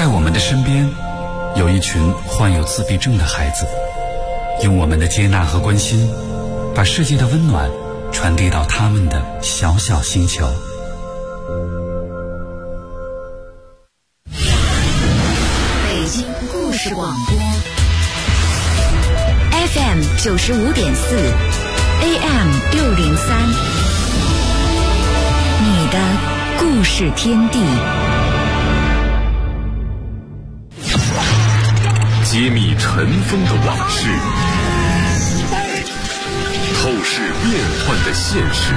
在我们的身边，有一群患有自闭症的孩子，用我们的接纳和关心，把世界的温暖传递到他们的小小星球。 北京故事广播 FM 95.4 AM 603，你的故事天地。 揭秘尘封的往事，透视变幻的现实，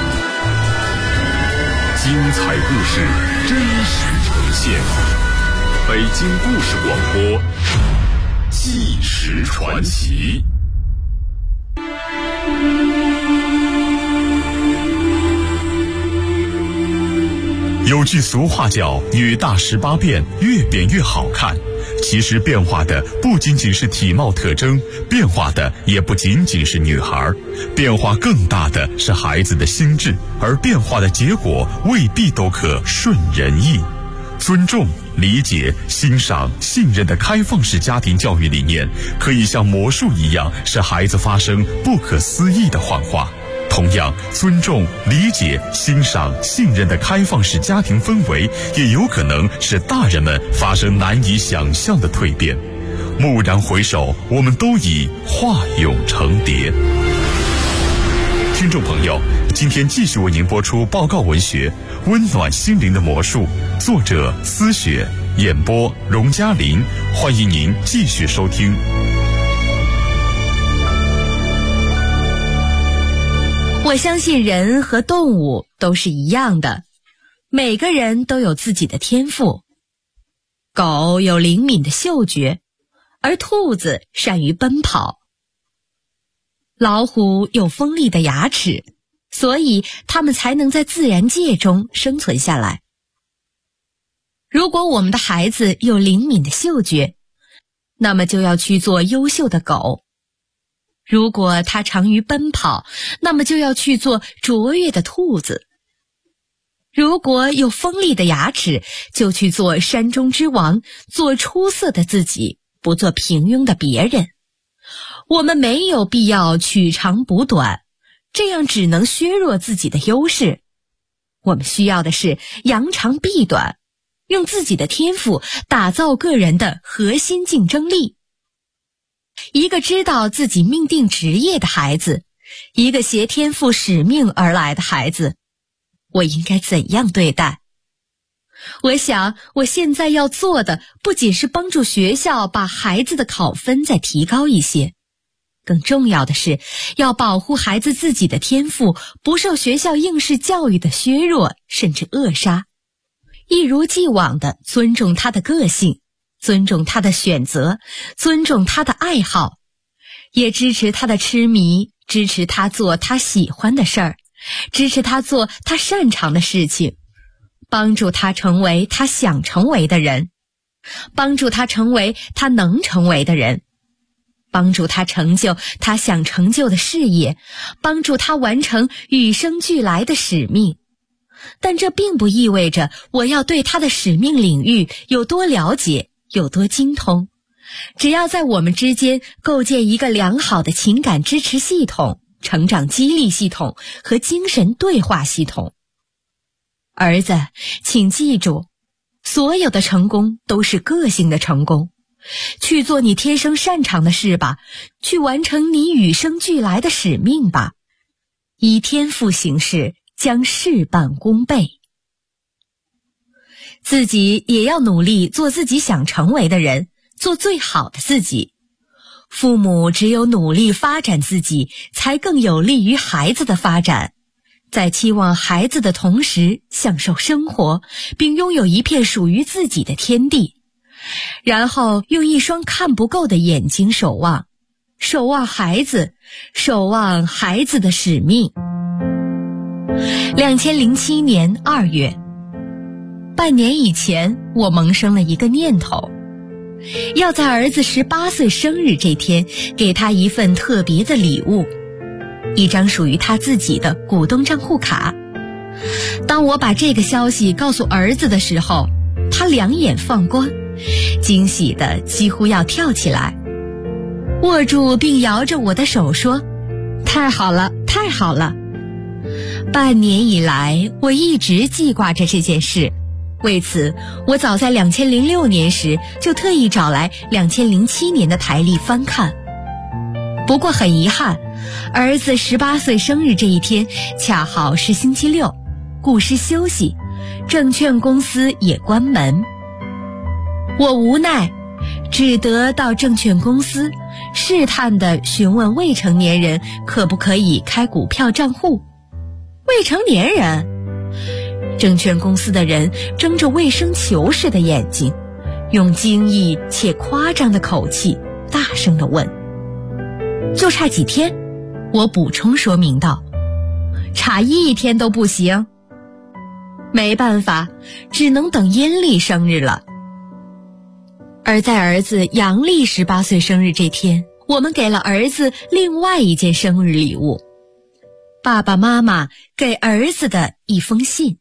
精彩故事真实呈现。北京故事广播，纪实传奇。 有句俗话叫“女大18变，越变越好看”。其实变化的不仅仅是体貌特征，变化的也不仅仅是女孩，变化更大的是孩子的心智，而变化的结果未必都可顺人意。尊重、理解、欣赏、信任的开放式家庭教育理念，可以像魔术一样，使孩子发生不可思议的幻化。同样，尊重、理解、欣赏、信任的开放式家庭氛围，也有可能使大人们发生难以想象的蜕变。蓦然回首，我们都已化蛹成蝶。听众朋友，今天继续为您播出报告文学《温暖心灵的魔术》，作者思雪，演播荣嘉林。欢迎您继续收听。 我相信人和动物都是一样的，每个人都有自己的天赋。狗有灵敏的嗅觉，而兔子善于奔跑。老虎有锋利的牙齿，所以它们才能在自然界中生存下来。如果我们的孩子有灵敏的嗅觉，那么就要去做优秀的狗。如果他长于奔跑，那么就要去做卓越的兔子。如果有锋利的牙齿，就去做山中之王，做出色的自己，不做平庸的别人。我们没有必要取长补短，这样只能削弱自己的优势。我们需要的是扬长避短，用自己的天赋打造个人的核心竞争力。一个知道自己命定职业的孩子，一个携天赋使命而来的孩子，我应该怎样对待？我想，我现在要做的不仅是帮助学校把孩子的考分再提高一些，更重要的是要保护孩子自己的天赋不受学校应试教育的削弱甚至扼杀，一如既往地尊重他的个性，尊重他的选择，尊重他的爱好，也支持他的痴迷，支持他做他喜欢的事儿，支持他做他擅长的事情，帮助他成为他想成为的人，帮助他成为他能成为的人，帮助他成就他想成就的事业，帮助他完成与生俱来的使命。但这并不意味着我要对他的使命领域有多了解，有多精通。只要在我们之间构建一个良好的情感支持系统、成长激励系统和精神对话系统。儿子，请记住，所有的成功都是个性的成功。去做你天生擅长的事吧，去完成你与生俱来的使命吧。以天赋行事，将事半功倍。自己也要努力做自己想成为的人，做最好的自己。父母只有努力发展自己，才更有利于孩子的发展。在期望孩子的同时，享受生活，并拥有一片属于自己的天地。然后用一双看不够的眼睛守望，守望孩子，守望孩子的使命。2007年2月，半年以前，我萌生了一个念头，要在儿子18岁生日这天给他一份特别的礼物，一张属于他自己的股东账户卡。当我把这个消息告诉儿子的时候，他两眼放光， 惊喜得几乎要跳起来，握住并摇着我的手说：“太好了，太好了！”半年以来，我一直记挂着这件事。为此，我早在2006年时就特意找来2007年的台历翻看。不过很遗憾，儿子18岁生日这一天恰好是星期六，顾师休息，证券公司也关门。我无奈，只得到证券公司试探地询问未成年人可不可以开股票账户。未成年人？证券公司的人睁着卫生球似的眼睛，用惊异且夸张的口气大声地问。就差几天，我补充说明道，差1天都不行。没办法，只能等阴历生日了。而在儿子阳历18岁生日这天，我们给了儿子另外一件生日礼物，爸爸妈妈给儿子的一封信。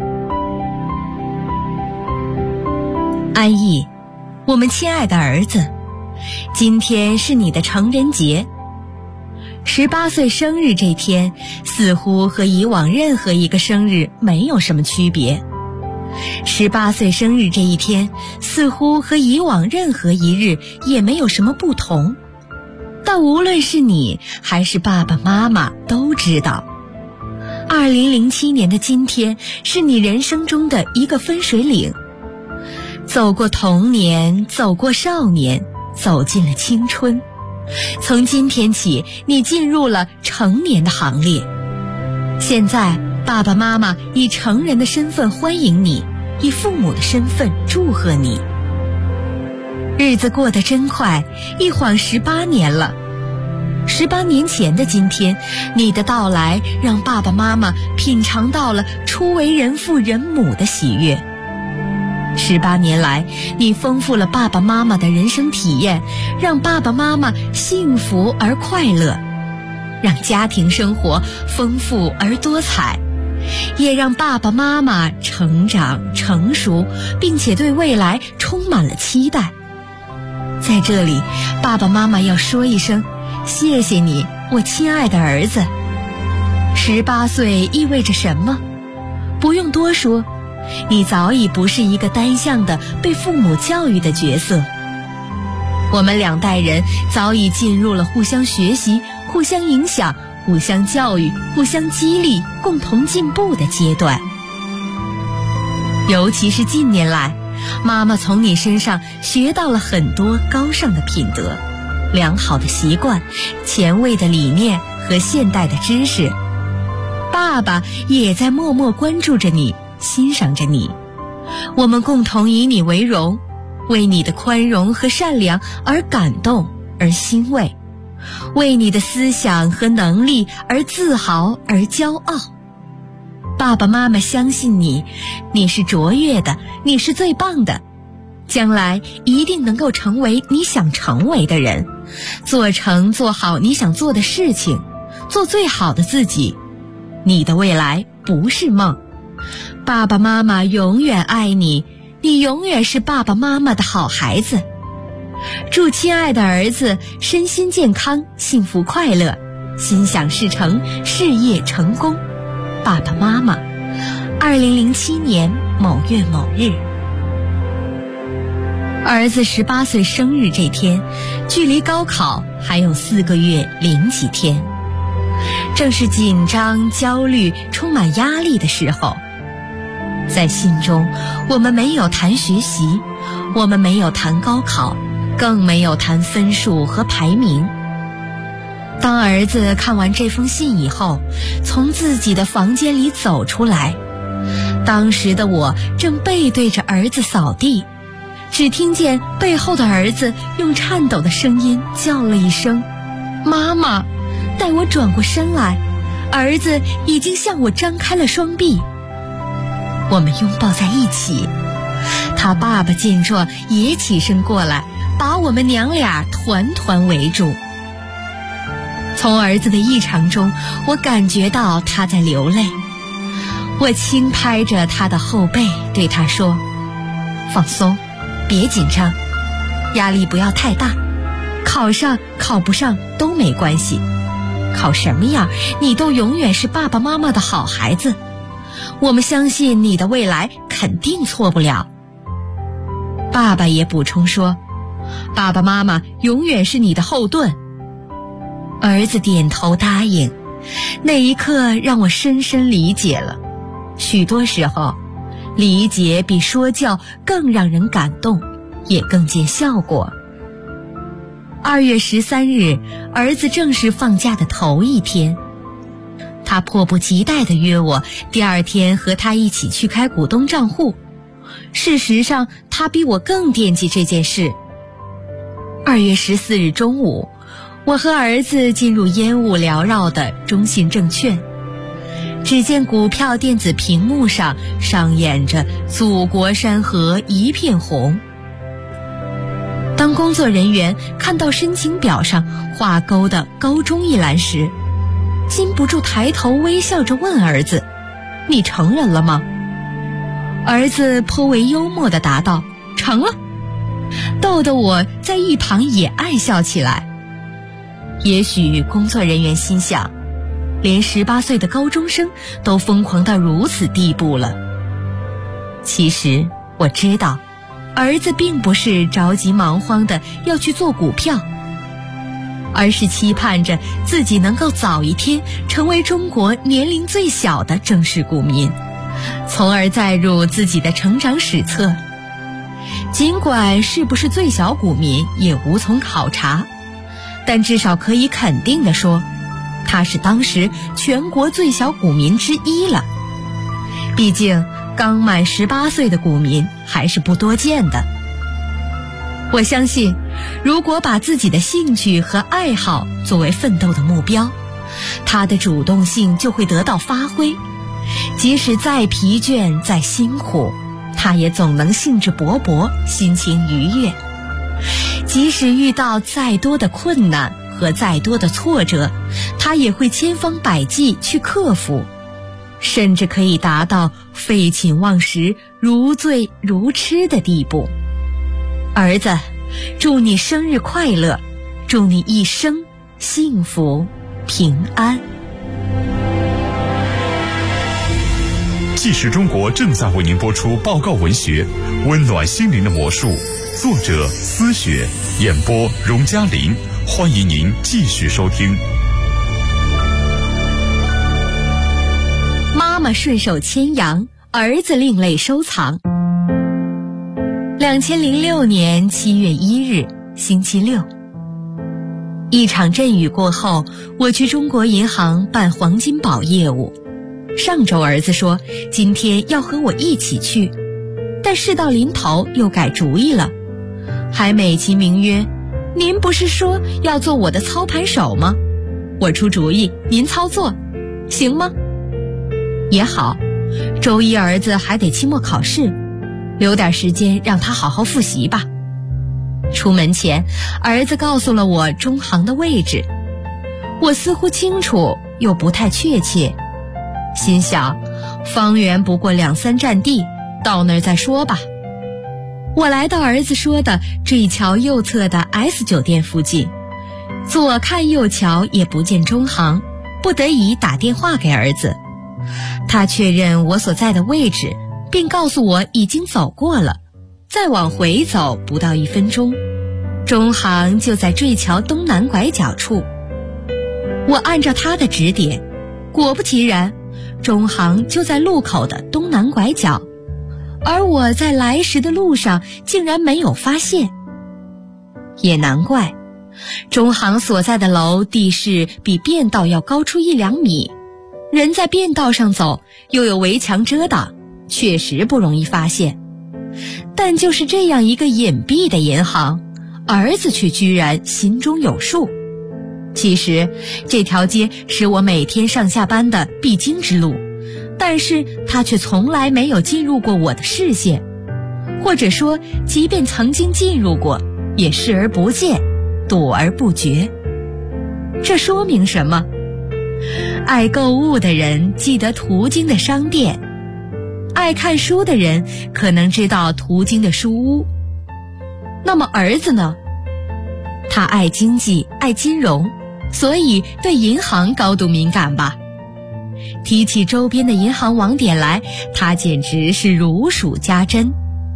安逸，我们亲爱的儿子，今天是你的成人节。18岁生日这天，似乎和以往任何一个生日没有什么区别。18岁生日这一天，似乎和以往任何一日也没有什么不同。但无论是你还是爸爸妈妈都知道，2007年的今天是你人生中的一个分水岭。走过童年，走过少年，走进了青春。从今天起，你进入了成年的行列。现在，爸爸妈妈以成人的身份欢迎你，以父母的身份祝贺你。日子过得真快，一晃18年了。18年前的今天，你的到来让爸爸妈妈品尝到了初为人父人母的喜悦。18年来，你丰富了爸爸妈妈的人生体验，让爸爸妈妈幸福而快乐，让家庭生活丰富而多彩，也让爸爸妈妈成长成熟，并且对未来充满了期待。在这里，爸爸妈妈要说一声谢谢你，我亲爱的儿子。18岁意味着什么？不用多说，你早已不是一个单向的被父母教育的角色。我们2代人早已进入了互相学习、互相影响、互相教育、互相激励、共同进步的阶段。尤其是近年来，妈妈从你身上学到了很多高尚的品德、良好的习惯、前卫的理念和现代的知识。爸爸也在默默关注着你，欣赏着你。我们共同以你为荣，为你的宽容和善良而感动而欣慰，为你的思想和能力而自豪而骄傲。爸爸妈妈相信你，你是卓越的，你是最棒的，将来一定能够成为你想成为的人，做好你想做的事情，做最好的自己。你的未来不是梦，爸爸妈妈永远爱你，你永远是爸爸妈妈的好孩子。祝亲爱的儿子身心健康，幸福快乐，心想事成，事业成功。爸爸妈妈，2007年某月某日。儿子18岁生日这天，距离高考还有4个月0几天，正是紧张、焦虑、充满压力的时候。在信中，我们没有谈学习，我们没有谈高考，更没有谈分数和排名。当儿子看完这封信以后，从自己的房间里走出来，当时的我正背对着儿子扫地，只听见背后的儿子用颤抖的声音叫了一声妈妈。待我转过身来，儿子已经向我张开了双臂，我们拥抱在一起。他爸爸见状也起身过来，把我们娘俩团团围住。从儿子的异常中，我感觉到他在流泪。我轻拍着他的后背，对他说：放松， 别紧张，压力不要太大，考上考不上都没关系，考什么样你都永远是爸爸妈妈的好孩子，我们相信你的未来肯定错不了。爸爸也补充说，爸爸妈妈永远是你的后盾。儿子点头答应，那一刻让我深深理解了，许多时候理解比说教更让人感动，也更见效果。2月13日，儿子正式放假的头一天，他迫不及待地约我第2天和他一起去开股东账户。事实上，他比我更惦记这件事。2月14日中午，我和儿子进入烟雾缭绕的中信证券，只见股票电子屏幕上上演着祖国山河一片红。当工作人员看到申请表上画勾的高中一栏时，禁不住抬头微笑着问儿子，你成人了吗？儿子颇为幽默地答道，成了，逗得我在一旁也爱笑起来。也许工作人员心想，连18岁的高中生都疯狂到如此地步了。其实我知道，儿子并不是着急忙慌的要去做股票，而是期盼着自己能够早一天成为中国年龄最小的正式股民，从而载入自己的成长史册。尽管是不是最小股民也无从考察，但至少可以肯定地说，他是当时全国最小股民之一了。毕竟刚满18岁的股民还是不多见的。我相信，如果把自己的兴趣和爱好作为奋斗的目标，他的主动性就会得到发挥。即使再疲倦再辛苦，他也总能兴致勃勃，心情愉悦。即使遇到再多的困难和再多的挫折，他也会千方百计去克服，甚至可以达到废寝忘食、如醉如痴的地步。儿子，祝你生日快乐，祝你一生幸福平安。 纪实中国正在为您播出报告文学《温暖心灵的魔术》，作者思雪，演播荣嘉玲。欢迎您继续收听。 妈妈顺手牵羊，儿子另类收藏。2006年7月1日，星期六。一场阵雨过后，我去中国银行办黄金宝业务。上周儿子说今天要和我一起去，但事到临头又改主意了，还美其名曰，您不是说要做我的操盘手吗？我出主意，您操作，行吗？也好，周一儿子还得期末考试，留点时间让他好好复习吧。出门前，儿子告诉了我中行的位置，我似乎清楚又不太确切，心想方圆不过2-3站地，到那儿再说吧。我来到儿子说的坠桥右侧的 S 酒店附近，左看右瞧也不见中行，不得已打电话给儿子。他确认我所在的位置，并告诉我已经走过了，再往回走不到1分钟，中行就在坠桥东南拐角处。我按照他的指点，果不其然，中行就在路口的东南拐角，而我在来时的路上竟然没有发现。也难怪，中行所在的楼地势比便道要高出1-2米，人在便道上走，又有围墙遮挡，确实不容易发现。但就是这样一个隐蔽的银行，儿子却居然心中有数。其实这条街是我每天上下班的必经之路，但是他却从来没有进入过我的视线，或者说即便曾经进入过，也视而不见，躲而不决。这说明什么？爱购物的人记得途经的商店，爱看书的人可能知道途经的书屋， 那么儿子呢？他爱经济，爱金融，所以对银行高度敏感吧。提起周边的银行网点来，他简直是如数家珍。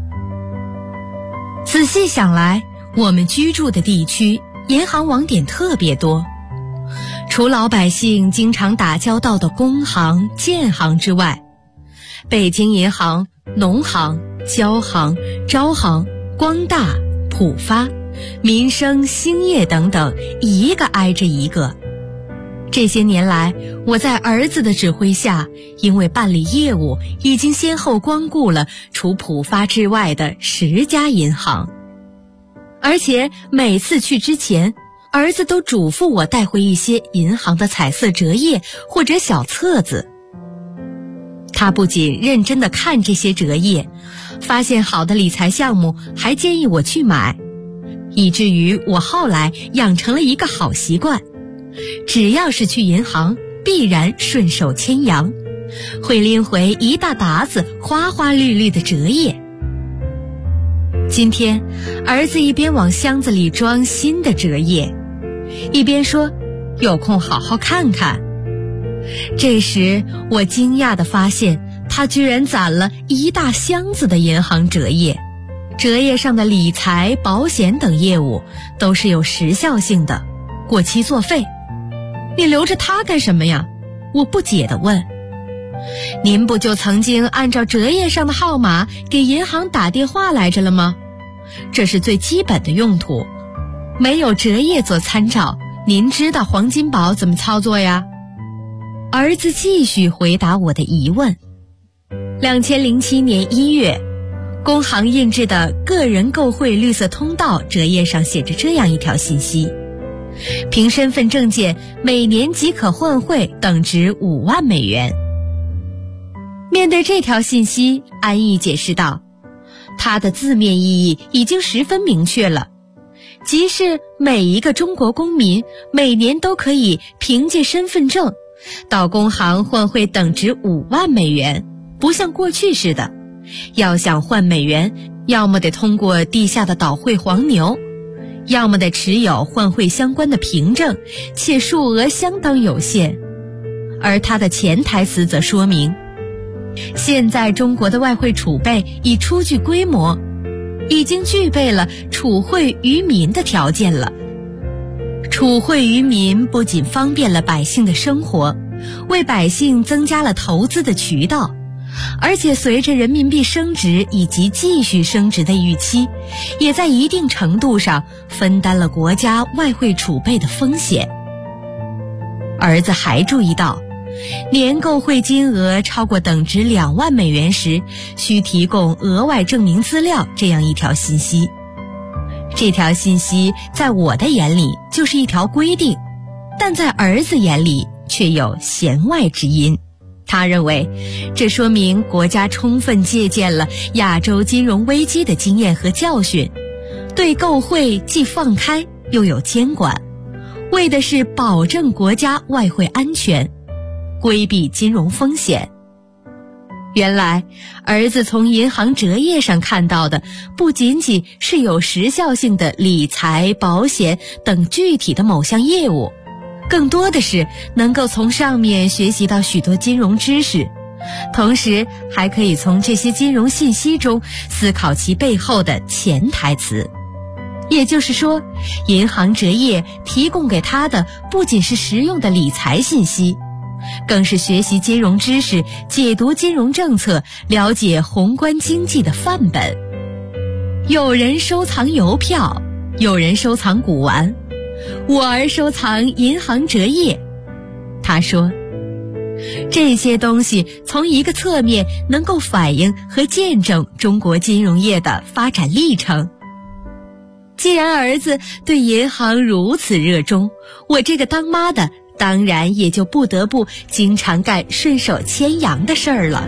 仔细想来，我们居住的地区银行网点特别多，除老百姓经常打交道的工行、建行之外，北京银行、农行、交行、招行、光大、浦发、民生、兴业等等，一个挨着一个。这些年来，我在儿子的指挥下，因为办理业务，已经先后光顾了除浦发之外的10家银行。而且每次去之前，儿子都嘱咐我带回一些银行的彩色折页或者小册子。他不仅认真地看这些折页，发现好的理财项目还建议我去买，以至于我后来养成了一个好习惯，只要是去银行，必然顺手牵羊，会拎回一大沓子花花绿绿的折页。今天，儿子一边往箱子里装新的折页，一边说：“有空好好看看。”这时，我惊讶地发现，他居然攒了一大箱子的银行折页。折页上的理财、保险等业务都是有时效性的，过期作废。你留着它干什么呀？我不解地问。您不就曾经按照折页上的号码给银行打电话来着了吗？这是最基本的用途。没有折页做参照，您知道黄金宝怎么操作呀？儿子继续回答我的疑问。2007年1月，工行印制的个人购汇绿色通道折页上写着这样一条信息：凭身份证件每年即可换汇等值5万美元。面对这条信息，安逸解释道，它的字面意义已经十分明确了，即是每一个中国公民每年都可以凭借身份证到工行换汇等值5万美元，不像过去似的，要想换美元，要么得通过地下的倒汇黄牛，要么得持有换汇相关的凭证，且数额相当有限。而它的潜台词则说明，现在中国的外汇储备已初具规模，已经具备了储汇于民的条件了。储汇于民不仅方便了百姓的生活，为百姓增加了投资的渠道，而且随着人民币升值以及继续升值的预期，也在一定程度上分担了国家外汇储备的风险。儿子还注意到，年购汇金额超过等值2万美元时，需提供额外证明资料这样一条信息。这条信息在我的眼里就是一条规定，但在儿子眼里却有弦外之音。他认为，这说明国家充分借鉴了亚洲金融危机的经验和教训，对购汇既放开又有监管，为的是保证国家外汇安全，规避金融风险。原来，儿子从银行折页上看到的不仅仅是有时效性的理财、保险等具体的某项业务，更多的是能够从上面学习到许多金融知识，同时还可以从这些金融信息中思考其背后的潜台词。也就是说，银行折页提供给他的不仅是实用的理财信息，更是学习金融知识、解读金融政策、了解宏观经济的范本。有人收藏邮票，有人收藏古玩，我儿收藏银行折页。他说，这些东西从一个侧面能够反映和见证中国金融业的发展历程。既然儿子对银行如此热衷，我这个当妈的当然也就不得不经常干顺手牵羊的事儿了。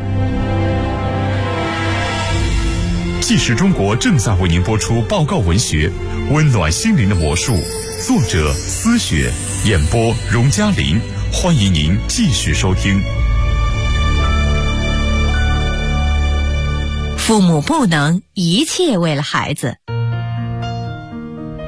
纪实中国正在为您播出报告文学《温暖心灵的魔术》，作者思雪，演播荣嘉林。欢迎您继续收听。 父母不能一切为了孩子。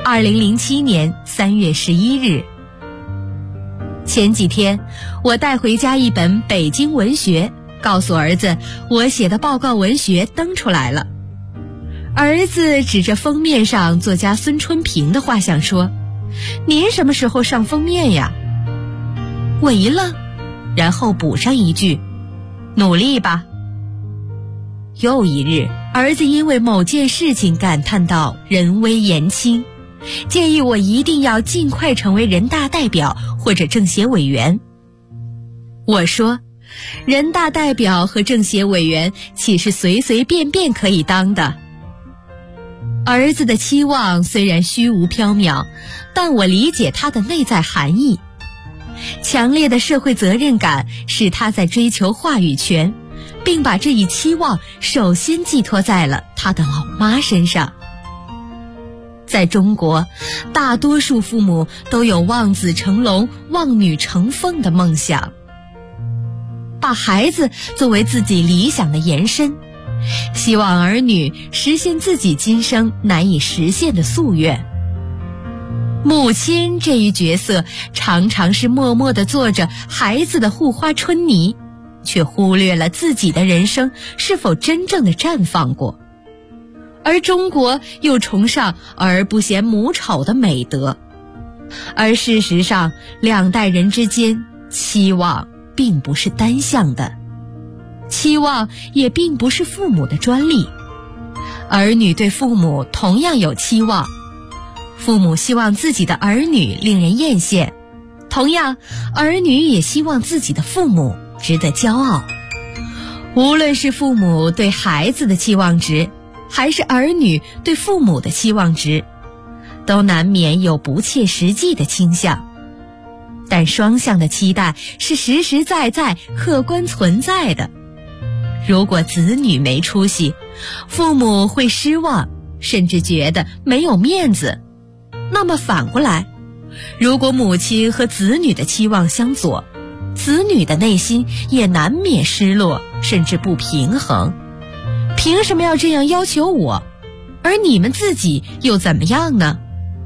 2007年3月11日。前几天，我带回家一本北京文学，告诉儿子我写的报告文学登出来了。儿子指着封面上作家孙春平的画像说：“您什么时候上封面呀？”我一愣，然后补上一句：“努力吧。”又一日，儿子因为某件事情感叹到人微言轻，建议我一定要尽快成为人大代表或者政协委员。我说，人大代表和政协委员岂是随随便便可以当的？儿子的期望虽然虚无缥缈，但我理解他的内在含义。强烈的社会责任感使他在追求话语权，并把这一期望首先寄托在了他的老妈身上。在中国，大多数父母都有望子成龙、望女成凤的梦想，把孩子作为自己理想的延伸，希望儿女实现自己今生难以实现的夙愿。母亲这一角色常常是默默地做着孩子的护花春泥，却忽略了自己的人生是否真正的绽放过。而中国又崇尚儿不嫌母丑的美德，而事实上两代人之间期望并不是单向的，期望也并不是父母的专利。儿女对父母同样有期望，父母希望自己的儿女令人艳羡，同样儿女也希望自己的父母值得骄傲。无论是父母对孩子的期望值，还是儿女对父母的期望值，都难免有不切实际的倾向。但双向的期待是实实在在客观存在的。如果子女没出息，父母会失望，甚至觉得没有面子。那么反过来，如果母亲和子女的期望相左，子女的内心也难免失落，甚至不平衡。凭什么要这样要求我？而你们自己又怎么样呢？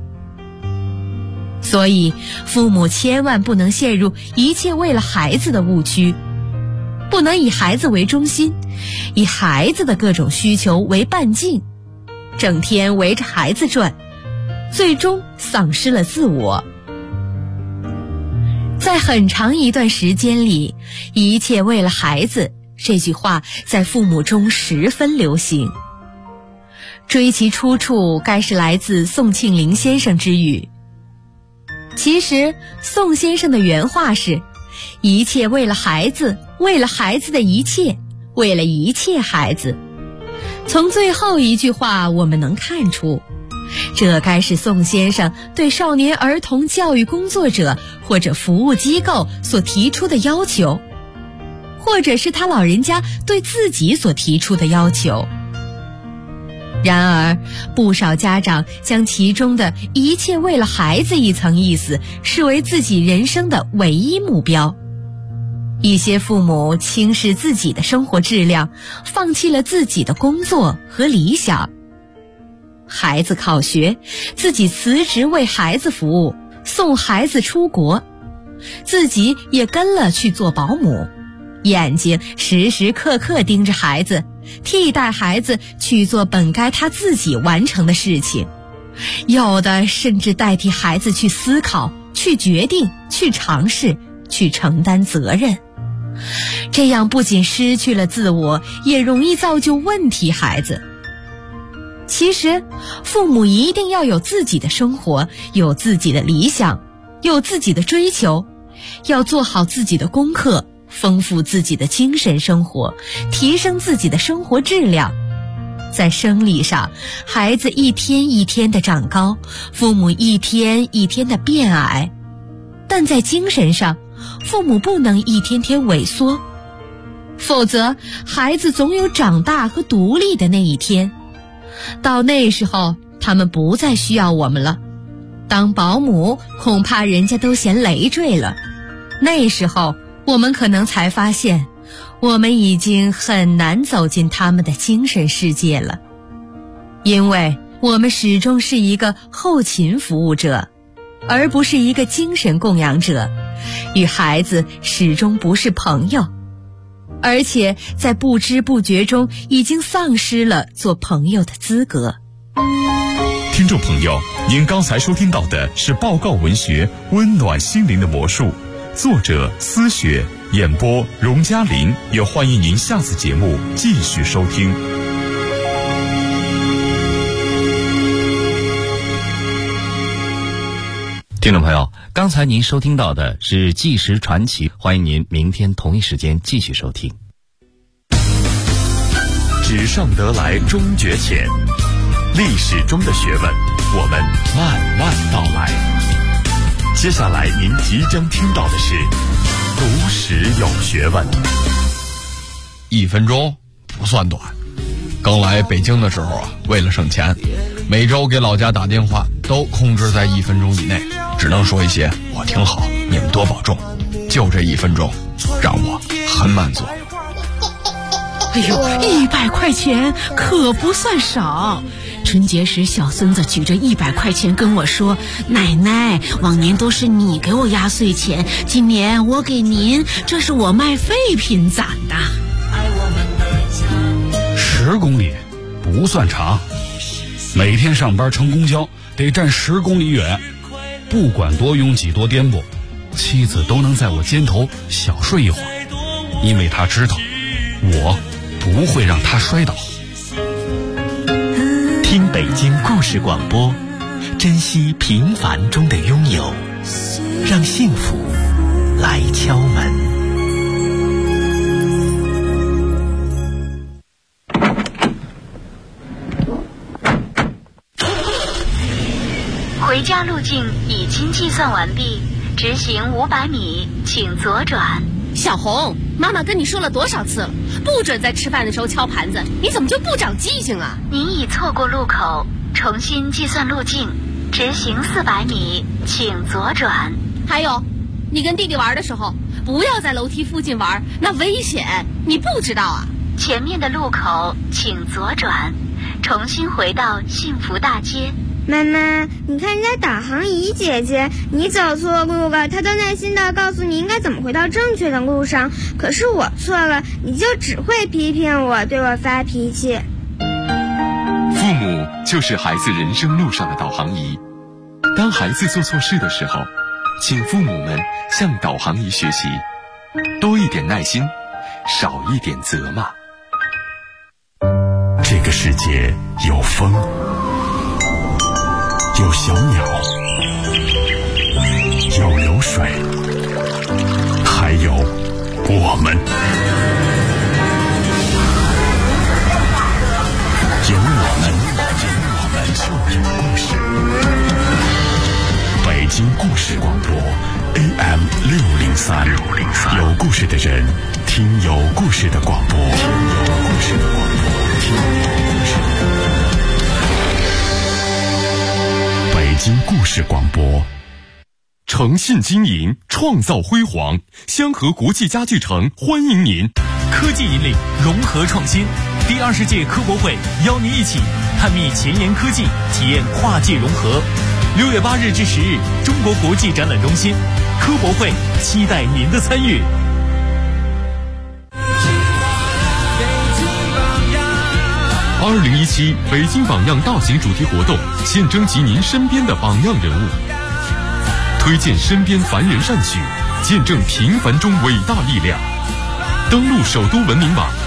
所以，父母千万不能陷入一切为了孩子的误区，不能以孩子为中心，以孩子的各种需求为半径，整天围着孩子转，最终丧失了自我。在很长一段时间里，一切为了孩子这句话在父母中十分流行。追其出处，该是来自宋庆龄先生之语。其实宋先生的原话是：一切为了孩子，为了孩子的一切，为了一切孩子。从最后一句话我们能看出，这该是宋先生对少年儿童教育工作者或者服务机构所提出的要求，或者是他老人家对自己所提出的要求。然而，不少家长将其中的一切为了孩子一层意思视为自己人生的唯一目标。一些父母轻视自己的生活质量，放弃了自己的工作和理想。孩子考学，自己辞职为孩子服务，送孩子出国，自己也跟了去做保姆，眼睛时时刻刻盯着孩子，替代孩子去做本该他自己完成的事情，有的甚至代替孩子去思考、去决定、去尝试、去承担责任。这样不仅失去了自我，也容易造就问题孩子。其实，父母一定要有自己的生活，有自己的理想，有自己的追求，要做好自己的功课，丰富自己的精神生活，提升自己的生活质量。在生理上，孩子一天一天的长高，父母一天一天的变矮；但在精神上，父母不能一天天萎缩，否则孩子总有长大和独立的那一天。到那时候，他们不再需要我们了，当保姆恐怕人家都嫌累赘了。那时候我们可能才发现，我们已经很难走进他们的精神世界了，因为我们始终是一个后勤服务者，而不是一个精神供养者，与孩子始终不是朋友，而且在不知不觉中已经丧失了做朋友的资格。 听众朋友，您刚才收听到的是报告文学《温暖心灵的魔术》，作者思雪，演播荣嘉林。也欢迎您下次节目继续收听。 听众朋友，刚才您收听到的是纪实传奇，欢迎您明天同一时间继续收听。 纸上得来终觉浅，历史中的学问，我们慢慢道来。接下来您即将听到的是读史有学问。 1分钟不算短。刚来北京的时候啊，为了省钱，每周给老家打电话都控制在1分钟以内，只能说一些我挺好，你们多保重。就这1分钟，让我很满足。 哎呦，100块钱可不算少。春节时，小孙子举着100块钱跟我说：“奶奶，往年都是你给我压岁钱，今年我给您，这是我卖废品攒的。 ”10公里不算长，每天上班乘公交得站10公里远，不管多拥挤多颠簸，妻子都能在我肩头小睡一会儿，因为她知道我不会让她摔倒。 听北京故事广播，珍惜平凡中的拥有，让幸福来敲门。 回家路径已经计算完毕，直行500米，请左转。 小红，妈妈跟你说了多少次了，不准在吃饭的时候敲盘子，你怎么就不长记性啊？ 您已错过路口，重新计算路径，直行400米，请左转。 还有，你跟弟弟玩的时候，不要在楼梯附近玩，那危险，你不知道啊？ 前面的路口请左转，重新回到幸福大街。 妈妈，你看人家导航仪姐姐，你走错路了，她都耐心地告诉你应该怎么回到正确的路上。可是我错了，你就只会批评我，对我发脾气。 父母就是孩子人生路上的导航仪。当孩子做错事的时候，请父母们向导航仪学习，多一点耐心，少一点责骂。 这个世界有风，有小鸟，有流水，还有我们。有我们就有故事。北京故事广播 AM 603，有故事的人听有故事的广播，听有故事的广播，听有故事的广播。北京故事广播， 诚信经营，创造辉煌。香河国际家具城欢迎您。 科技引领，融合创新。第20届科博会邀您一起探秘前沿科技，体验跨界融合。6月8日至10日，中国国际展览中心科博会，期待您的参与。 2017北京榜样大型主题活动，现征集您身边的榜样人物，推荐身边凡人善举，见证平凡中伟大力量。登录首都文明网